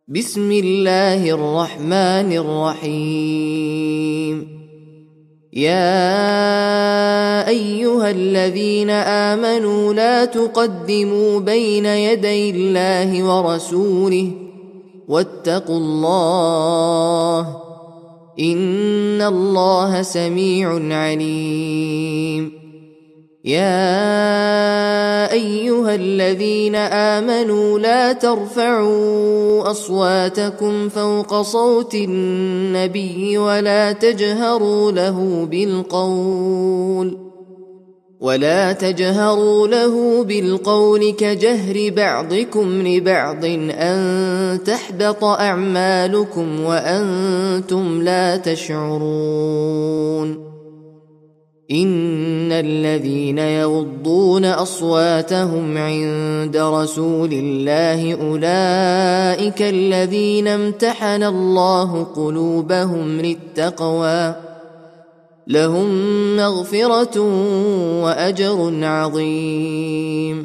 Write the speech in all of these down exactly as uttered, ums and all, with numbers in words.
بسم الله الرحمن الرحيم. يا أيها الذين آمنوا لا تقدموا بين يدي الله ورسوله واتقوا الله إن الله سميع عليم. يا أيها الذين آمنوا لا ترفعوا أصواتكم فوق صوت النبي ولا تجهروا له بالقول ولا تجهروا له بالقول كجهر بعضكم لبعض أن تحبط أعمالكم وأنتم لا تشعرون. إن الذين يغضون أصواتهم عند رسول الله أولئك الذين امتحن الله قلوبهم للتقوى لهم مغفرة وأجر عظيم.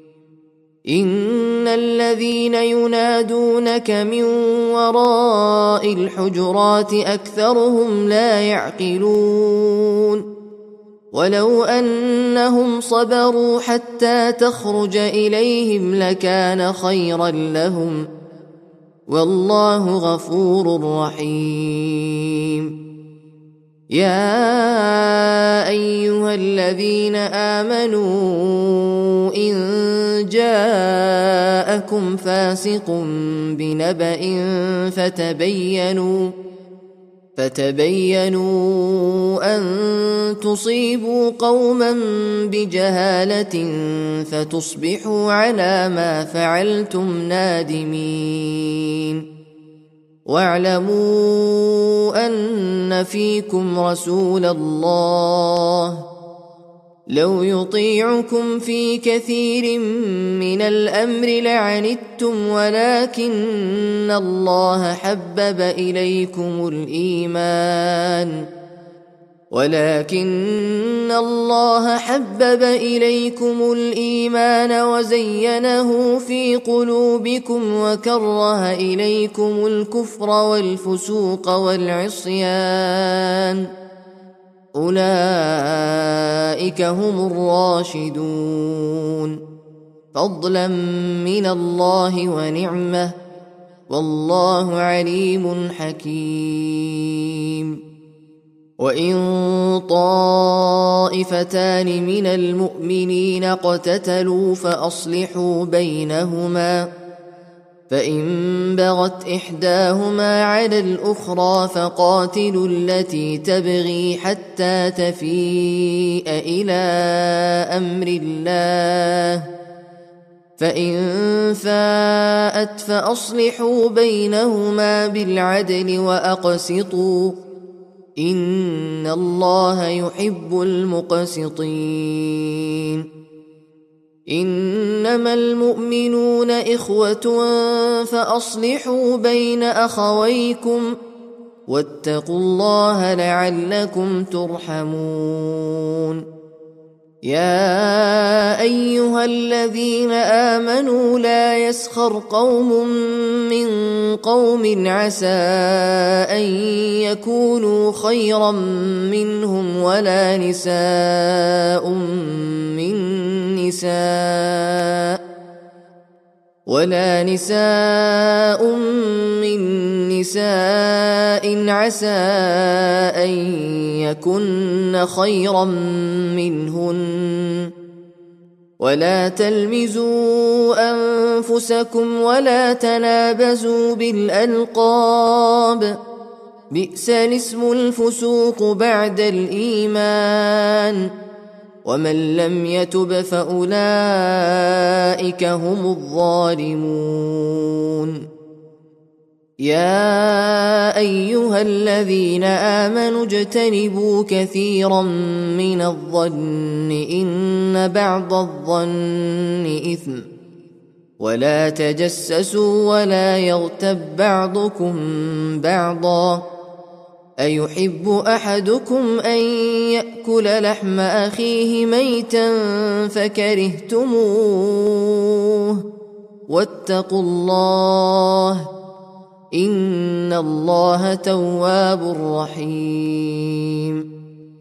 إن الذين ينادونك من وراء الحجرات أكثرهم لا يعقلون. ولو أنهم صبروا حتى تخرج إليهم لكان خيرا لهم والله غفور رحيم. يا أيها الذين آمنوا إن جاءكم فاسق بنبأ فتبينوا فتبينوا أن تصيبوا قوما بجهالة فتصبحوا على ما فعلتم نادمين. واعلموا أن فيكم رسول الله لو يطيعكم في كثير من الأمر لعنتم ولكن الله حبب إليكم الإيمان ولكن الله حبب إليكم الإيمان وزينه في قلوبكم وكره إليكم الكفر والفسوق والعصيان أولئك هم الراشدون فضلا من الله ونعمة والله عليم حكيم. وإن طائفتان من المؤمنين اقتتلوا فأصلحوا بينهما فإن بغت إحداهما على الأخرى فقاتلوا التي تبغي حتى تفيء إلى أمر الله فإن فاءت فأصلحوا بينهما بالعدل وأقسطوا إن الله يحب المقسطين. إنما المؤمنون إخوة فأصلحوا بين أخويكم واتقوا الله لعلكم ترحمون. يا أيها الذين آمنوا لا يسخر قوم من قوم عسى أن يكونوا خيرا منهم ولا نساء من نساء ولا نساء من نساء عسى أن يكن خيرا منهن ولا تلمزوا أنفسكم ولا تنابزوا بالألقاب بئس الاسم الفسوق بعد الإيمان ومن لم يتب فأولئك هم الظالمون. يا أيها الذين آمنوا اجتنبوا كثيرا من الظن إن بعض الظن إثم ولا تجسسوا ولا يغتب بعضكم بعضا أيحب أحدكم أن يأكل لحم أخيه ميتا فكرهتموه واتقوا الله إن الله تواب رحيم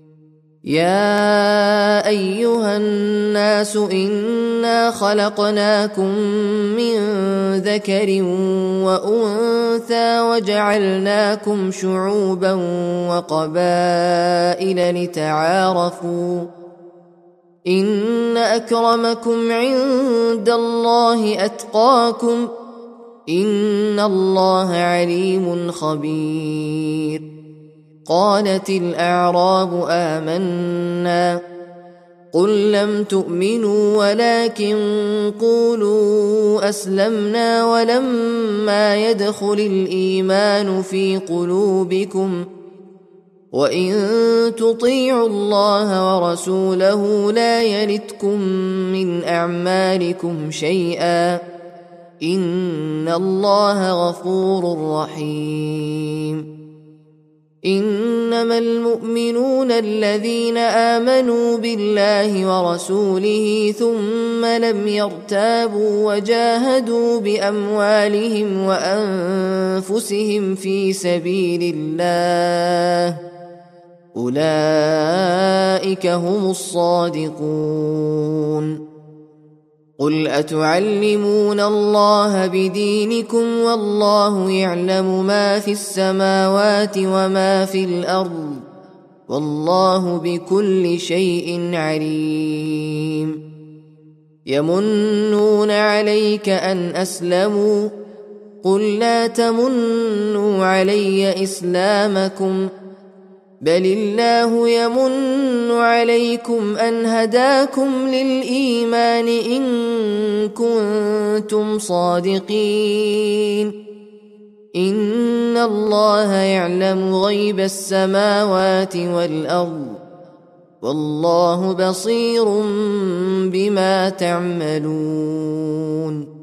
يا أيها الناس إنا خلقناكم من ذكر وأنثى وجعلناكم شعوبا وقبائل لتعارفوا إن أكرمكم عند الله أتقاكم إن الله عليم خبير قالت الأعراب آمنا قل لم تؤمنوا ولكن قولوا أسلمنا ولما يدخل الإيمان في قلوبكم وإن تطيعوا الله ورسوله لا يلتكم من أعمالكم شيئا إن الله غفور رحيم إنما المؤمنون الذين آمنوا بالله ورسوله ثم لم يرتابوا وجاهدوا بأموالهم وأنفسهم في سبيل الله أولئك هم الصادقون قل أتعلمون الله بدينكم والله يعلم ما في السماوات وما في الأرض والله بكل شيء عليم يمنون عليك أن أسلموا قل لا تمنوا علي إسلامكم بل الله يمن عليكم أن هداكم للإيمان إن كنتم صادقين إن الله يعلم غيب السماوات والأرض والله بصير بما تعملون